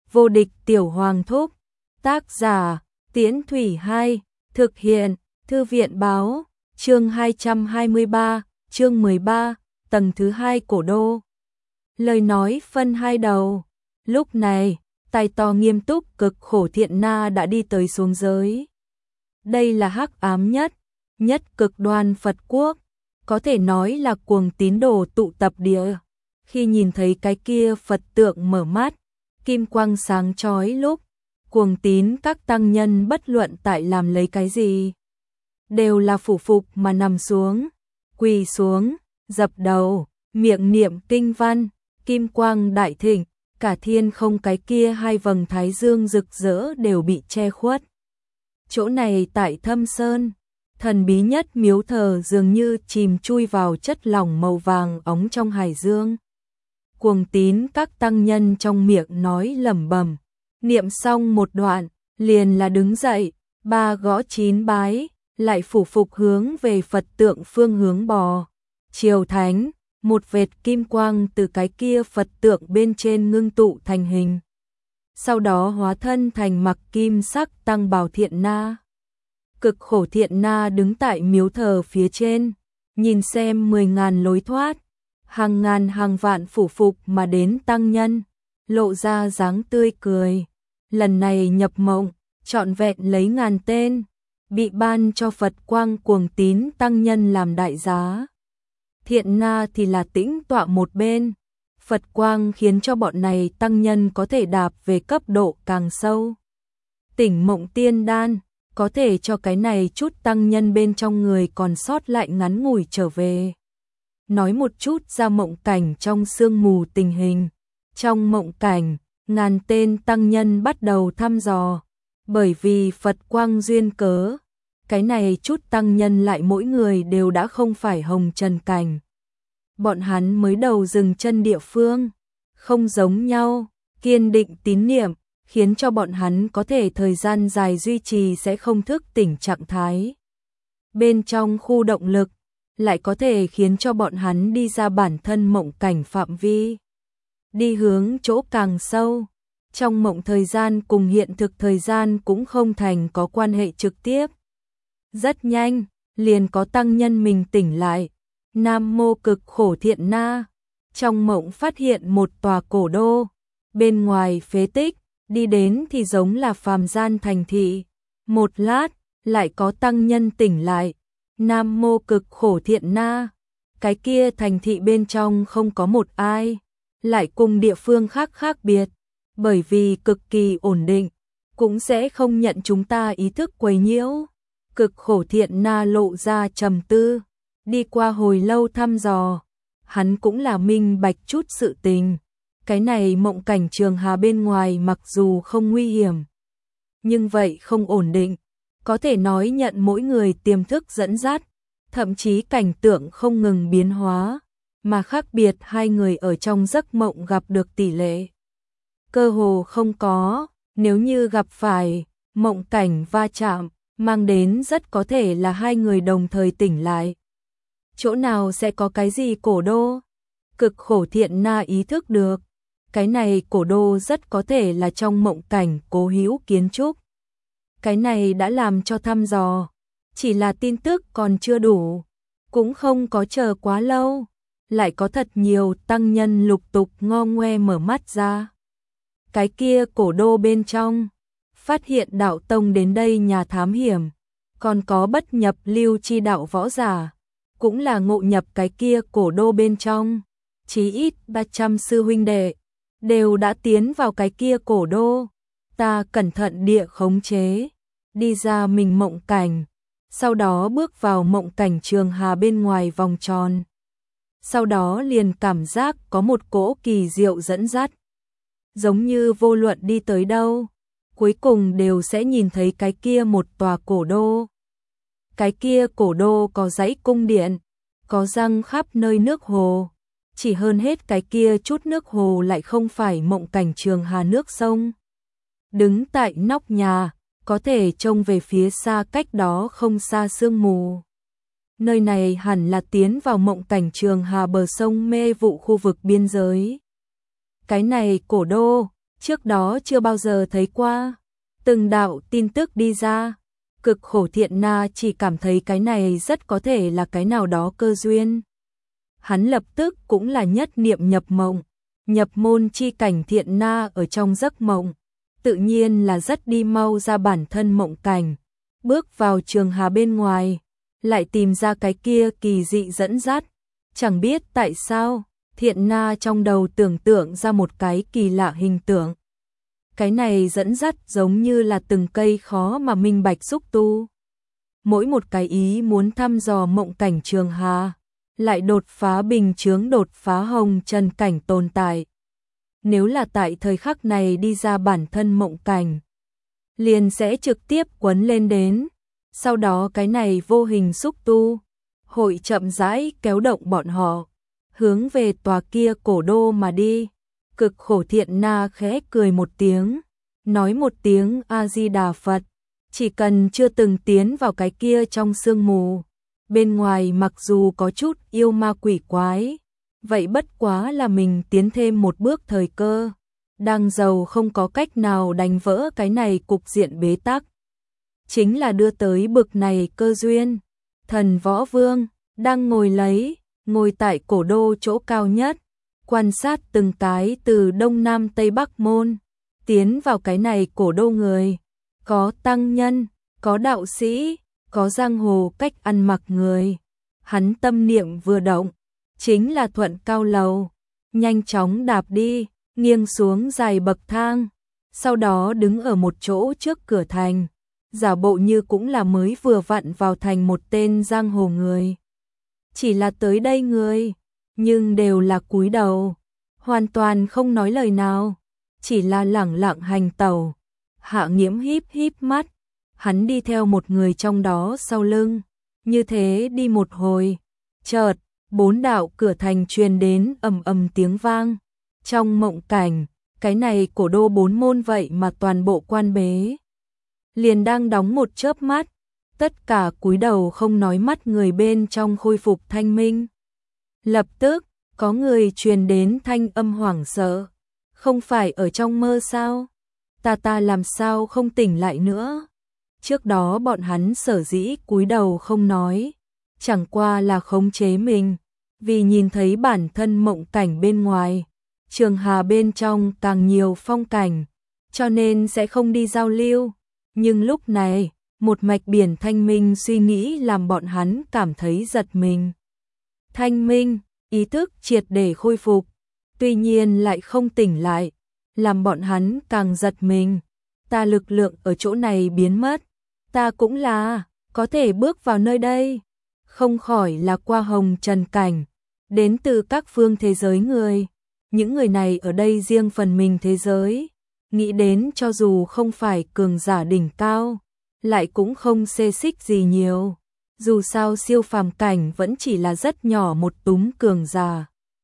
Vô địch tiểu hoàng thúc. Tác giả, Tiễn Thủy 2, thực hiện, Thư viện báo, chương 223, chương 13, tầng thứ 2 cổ đô. Lời nói phân hai đầu. Lúc này, tay to nghiêm túc cực khổ thiện na đã đi tới xuống giới. Đây là hắc ám nhất cực đoan Phật quốc, có thể nói là cuồng tín đồ tụ tập địa. Khi nhìn thấy cái kia Phật tượng mở mắt, kim quang sáng chói lúc, cuồng tín các tăng nhân bất luận tại làm lấy cái gì, đều là phủ phục mà nằm xuống, quỳ xuống, dập đầu, miệng niệm kinh văn, kim quang đại thịnh, cả thiên không cái kia hai vầng thái dương rực rỡ đều bị che khuất. Chỗ này tại Thâm Sơn, thần bí nhất miếu thờ dường như chìm chui vào chất lỏng màu vàng óng trong hải dương. Cuồng tín các tăng nhân trong miệng nói lẩm bẩm, niệm xong một đoạn, liền là đứng dậy, ba gõ chín bái, lại phủ phục hướng về Phật tượng phương hướng bò. Triều thánh, một vệt kim quang từ cái kia Phật tượng bên trên ngưng tụ thành hình. Sau đó hóa thân thành mặc kim sắc tăng bào thiện na. Cực khổ thiện na đứng tại miếu thờ phía trên, nhìn xem 10.000 lối thoát, hàng ngàn hàng vạn phủ phục mà đến tăng nhân, lộ ra dáng tươi cười. Lần này nhập mộng, trọn vẹn lấy 1000 tên, bị ban cho Phật quang cuồng tín tăng nhân làm đại giá. Thiện na thì là tĩnh tọa một bên, Phật quang khiến cho bọn này tăng nhân có thể đạp về cấp độ càng sâu. Tỉnh mộng tiên đan, có thể cho cái này chút tăng nhân bên trong người còn sót lại ngắn ngủi trở về. Nói một chút ra mộng cảnh trong sương mù tình hình. Trong mộng cảnh, 1000 tên tăng nhân bắt đầu thăm dò, bởi vì Phật quang duyên cớ, cái này chút tăng nhân lại mỗi người đều đã không phải hồng trần cảnh. Bọn hắn mới đầu dừng chân địa phương, không giống nhau, kiên định tín niệm, khiến cho bọn hắn có thể thời gian dài duy trì sẽ không thức tỉnh trạng thái. Bên trong khu động lực, lại có thể khiến cho bọn hắn đi ra bản thân mộng cảnh phạm vi, đi hướng chỗ càng sâu. Trong mộng thời gian cùng hiện thực thời gian cũng không thành có quan hệ trực tiếp. Rất nhanh, liền có tăng nhân mình tỉnh lại. Nam mô cực khổ thiện na. Trong mộng phát hiện một tòa cổ đô, bên ngoài phế tích, đi đến thì giống là phàm gian thành thị. Một lát, lại có tăng nhân tỉnh lại. Nam mô cực khổ thiện na. Cái kia thành thị bên trong không có một ai, lại cùng địa phương khác khác biệt, bởi vì cực kỳ ổn định, cũng sẽ không nhận chúng ta ý thức quấy nhiễu. Cực khổ thiện na lộ ra trầm tư, đi qua hồi lâu thăm dò, hắn cũng là minh bạch chút sự tình. Cái này mộng cảnh Trường Hà bên ngoài mặc dù không nguy hiểm, nhưng vậy không ổn định, có thể nói nhận mỗi người tiềm thức dẫn dắt, thậm chí cảnh tượng không ngừng biến hóa, mà khác biệt hai người ở trong giấc mộng gặp được tỷ lệ cơ hồ không có. Nếu như gặp phải mộng cảnh va chạm, mang đến rất có thể là hai người đồng thời tỉnh lại. Chỗ nào sẽ có cái gì cổ đô? Cực khổ thiện na ý thức được, cái này cổ đô rất có thể là trong mộng cảnh cố hữu kiến trúc. Cái này đã làm cho thăm dò, chỉ là tin tức còn chưa đủ, cũng không có chờ quá lâu, lại có thật nhiều tăng nhân lục tục ngo ngoe mở mắt ra. Cái kia cổ đô bên trong, phát hiện đạo tông đến đây nhà thám hiểm, còn có bất nhập lưu chi đạo võ giả, cũng là ngộ nhập cái kia cổ đô bên trong, chí ít 300 sư huynh đệ đều đã tiến vào cái kia cổ đô. Ta cẩn thận địa khống chế, đi ra mình mộng cảnh, sau đó bước vào mộng cảnh Trường Hà bên ngoài vòng tròn. Sau đó liền cảm giác có một cỗ kỳ diệu dẫn dắt, giống như vô luận đi tới đâu, cuối cùng đều sẽ nhìn thấy cái kia một tòa cổ đô. Cái kia cổ đô có dãy cung điện, có răng khắp nơi nước hồ, chỉ hơn hết cái kia chút nước hồ lại không phải mộng cảnh Trường Hà nước sông. Đứng tại nóc nhà, có thể trông về phía xa cách đó không xa sương mù. Nơi này hẳn là tiến vào mộng cảnh Trường Hà bờ sông mê vụ khu vực biên giới. Cái này cổ đô, trước đó chưa bao giờ thấy qua. Từng đạo tin tức đi ra, Cực Khổ Thiện Na chỉ cảm thấy cái này rất có thể là cái nào đó cơ duyên. Hắn lập tức cũng là nhất niệm nhập mộng, nhập môn chi cảnh Thiện Na ở trong giấc mộng, tự nhiên là rất đi mau ra bản thân mộng cảnh, bước vào trường hà bên ngoài, lại tìm ra cái kia kỳ dị dẫn dắt, chẳng biết tại sao, Thiện Na trong đầu tưởng tượng ra một cái kỳ lạ hình tượng. Cái này dẫn dắt giống như là từng cây khó mà minh bạch xúc tu. Mỗi một cái ý muốn thăm dò mộng cảnh trường hà, lại đột phá bình chướng, đột phá hồng trần cảnh tồn tại. Nếu là tại thời khắc này đi ra bản thân mộng cảnh, liền sẽ trực tiếp quấn lên đến. Sau đó cái này vô hình xúc tu, hội chậm rãi kéo động bọn họ, hướng về tòa kia cổ đô mà đi. Cực Khổ Thiện Na khẽ cười một tiếng, nói một tiếng A-di-đà Phật, chỉ cần chưa từng tiến vào cái kia trong sương mù, bên ngoài mặc dù có chút yêu ma quỷ quái, vậy bất quá là mình tiến thêm một bước thời cơ, đang giàu không có cách nào đánh vỡ cái này cục diện bế tắc. Chính là đưa tới bực này cơ duyên. Thần Võ Vương đang ngồi tại cổ đô chỗ cao nhất, quan sát từng cái từ đông nam tây bắc môn tiến vào cái này cổ đô người, có tăng nhân, có đạo sĩ, có giang hồ cách ăn mặc người. Hắn tâm niệm vừa động, chính là thuận cao lầu, nhanh chóng đạp đi, nghiêng xuống dài bậc thang, sau đó đứng ở một chỗ trước cửa thành, giả bộ như cũng là mới vừa vặn vào thành một tên giang hồ người. Chỉ là tới đây người, nhưng đều là cúi đầu, hoàn toàn không nói lời nào, chỉ là lẳng lặng hành tẩu. Hạ Nghiễm híp híp mắt, hắn đi theo một người trong đó sau lưng, như thế đi một hồi, chợt, 4 đạo cửa thành truyền đến ầm ầm tiếng vang. Trong mộng cảnh, cái này cổ đô 4 môn vậy mà toàn bộ quan bế. Liền đang đóng một chớp mắt, tất cả cúi đầu không nói, mắt người bên trong khôi phục thanh minh. Lập tức, có người truyền đến thanh âm hoảng sợ, không phải ở trong mơ sao? Ta làm sao không tỉnh lại nữa? Trước đó bọn hắn sở dĩ cúi đầu không nói, chẳng qua là khống chế mình, vì nhìn thấy bản thân mộng cảnh bên ngoài, trường hà bên trong càng nhiều phong cảnh, cho nên sẽ không đi giao lưu. Nhưng lúc này, một mạch biển thanh minh suy nghĩ làm bọn hắn cảm thấy giật mình. Thanh minh, ý thức triệt để khôi phục, tuy nhiên lại không tỉnh lại, làm bọn hắn càng giật mình. Ta lực lượng ở chỗ này biến mất, ta cũng là có thể bước vào nơi đây, không khỏi là qua hồng trần cảnh, đến từ các phương thế giới người. Những người này ở đây riêng phần mình thế giới, nghĩ đến cho dù không phải cường giả đỉnh cao, lại cũng không xê xích gì nhiều. Dù sao siêu phàm cảnh vẫn chỉ là rất nhỏ một túm cường giả.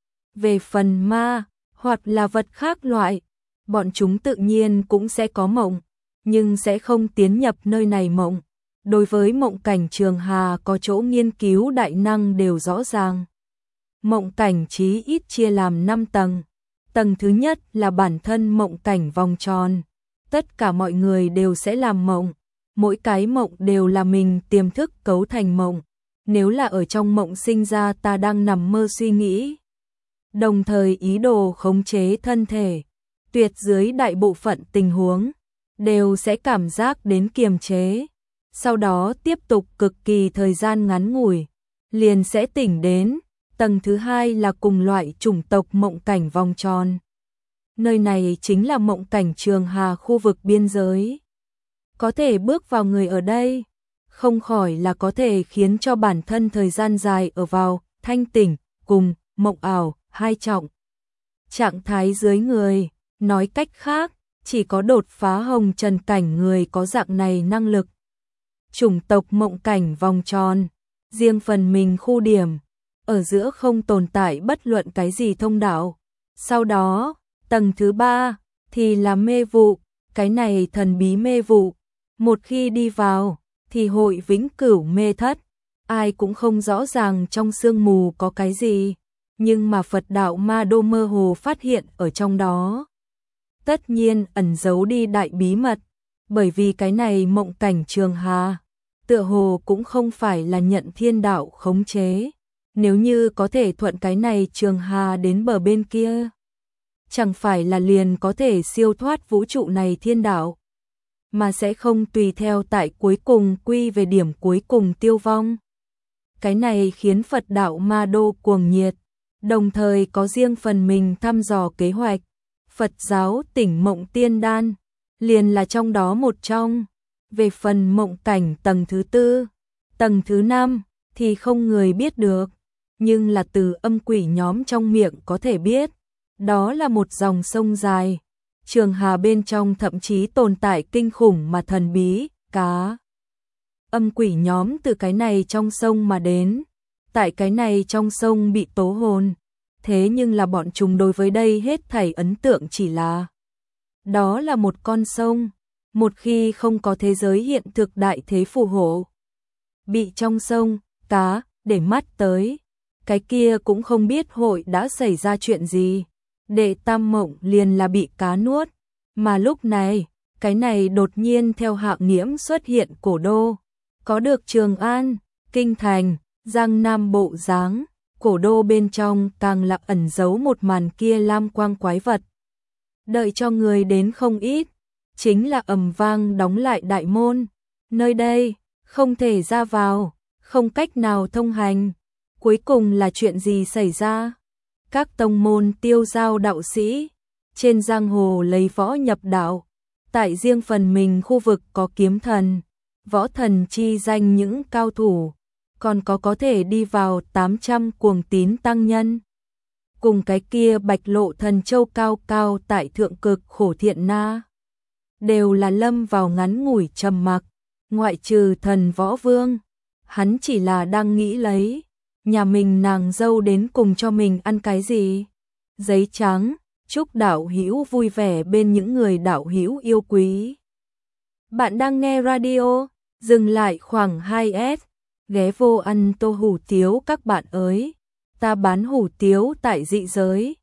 Về phần ma, hoặc là vật khác loại, bọn chúng tự nhiên cũng sẽ có mộng, nhưng sẽ không tiến nhập nơi này mộng. Đối với mộng cảnh trường hà có chỗ nghiên cứu đại năng đều rõ ràng. Mộng cảnh chí ít chia làm 5 tầng. Tầng thứ nhất là bản thân mộng cảnh vòng tròn. Tất cả mọi người đều sẽ làm mộng. Mỗi cái mộng đều là mình tiềm thức cấu thành mộng. Nếu là ở trong mộng sinh ra ta đang nằm mơ suy nghĩ, đồng thời ý đồ khống chế thân thể, tuyệt dưới đại bộ phận tình huống, đều sẽ cảm giác đến kiềm chế. Sau đó tiếp tục cực kỳ thời gian ngắn ngủi, liền sẽ tỉnh đến. Tầng thứ hai là cùng loại chủng tộc mộng cảnh vòng tròn. Nơi này chính là mộng cảnh trường hà khu vực biên giới. Có thể bước vào người ở đây, không khỏi là có thể khiến cho bản thân thời gian dài ở vào thanh tỉnh cùng mộng ảo hai trọng trạng thái dưới người. Nói cách khác, chỉ có đột phá hồng trần cảnh người có dạng này năng lực. Chủng tộc mộng cảnh vòng tròn, riêng phần mình khu điểm, ở giữa không tồn tại bất luận cái gì thông đạo. Sau đó, tầng thứ 3 thì là mê vụ, cái này thần bí mê vụ, một khi đi vào thì hội vĩnh cửu mê thất, ai cũng không rõ ràng trong sương mù có cái gì, nhưng mà Phật đạo Ma Đô mơ hồ phát hiện ở trong đó. tất nhiên ẩn giấu đi đại bí mật, bởi vì cái này Mộng Cảnh Trường Hà, tựa hồ cũng không phải là nhận thiên đạo khống chế. Nếu như có thể thuận cái này Trường Hà đến bờ bên kia, chẳng phải là liền có thể siêu thoát vũ trụ này thiên đạo, mà sẽ không tùy theo tại cuối cùng quy về điểm cuối cùng tiêu vong. Cái này khiến Phật đạo Ma Đô cuồng nhiệt, đồng thời có riêng phần mình thăm dò kế hoạch. Phật giáo Tỉnh Mộng Tiên Đan liền là trong đó một trong. Về phần mộng cảnh tầng thứ 4, tầng thứ 5 thì không người biết được, nhưng là từ âm quỷ nhóm trong miệng có thể biết, đó là một dòng sông dài. Trường Hà bên trong thậm chí tồn tại kinh khủng mà thần bí, cá. Âm quỷ nhóm từ cái này trong sông mà đến, tại cái này trong sông bị tố hồn, thế nhưng là bọn chúng đối với đây hết thảy ấn tượng chỉ là đó là một con sông, một khi không có thế giới hiện thực đại thế phù hộ, bị trong sông, cá, để mắt tới, cái kia cũng không biết hội đã xảy ra chuyện gì. Đệ Tam Mộng liền là bị cá nuốt, mà lúc này, cái này đột nhiên theo Hạng Nghiễm xuất hiện cổ đô, có được Trường An, Kinh Thành, Giang Nam bộ dáng, cổ đô bên trong càng là ẩn giấu một màn kia lam quang quái vật. Đợi cho người đến không ít, chính là ầm vang đóng lại đại môn, nơi đây không thể ra vào, không cách nào thông hành. Cuối cùng là chuyện gì xảy ra? Các tông môn tiêu giao đạo sĩ trên giang hồ lấy võ nhập đạo, tại riêng phần mình khu vực có kiếm thần, võ thần chi danh những cao thủ, còn có thể đi vào 800 cuồng tín tăng nhân. Cùng cái kia Bạch Lộ Thần Châu cao cao tại thượng cực khổ thiện na, đều là lâm vào ngắn ngủi trầm mặc, ngoại trừ Thần Võ Vương, hắn chỉ là đang nghĩ lấy nhà mình nàng dâu đến cùng cho mình ăn cái gì. Giấy trắng, chúc đạo hữu vui vẻ bên những người đạo hữu yêu quý. Bạn đang nghe radio, dừng lại khoảng 2S, ghé vô ăn tô hủ tiếu các bạn ơi. Ta bán hủ tiếu tại dị giới,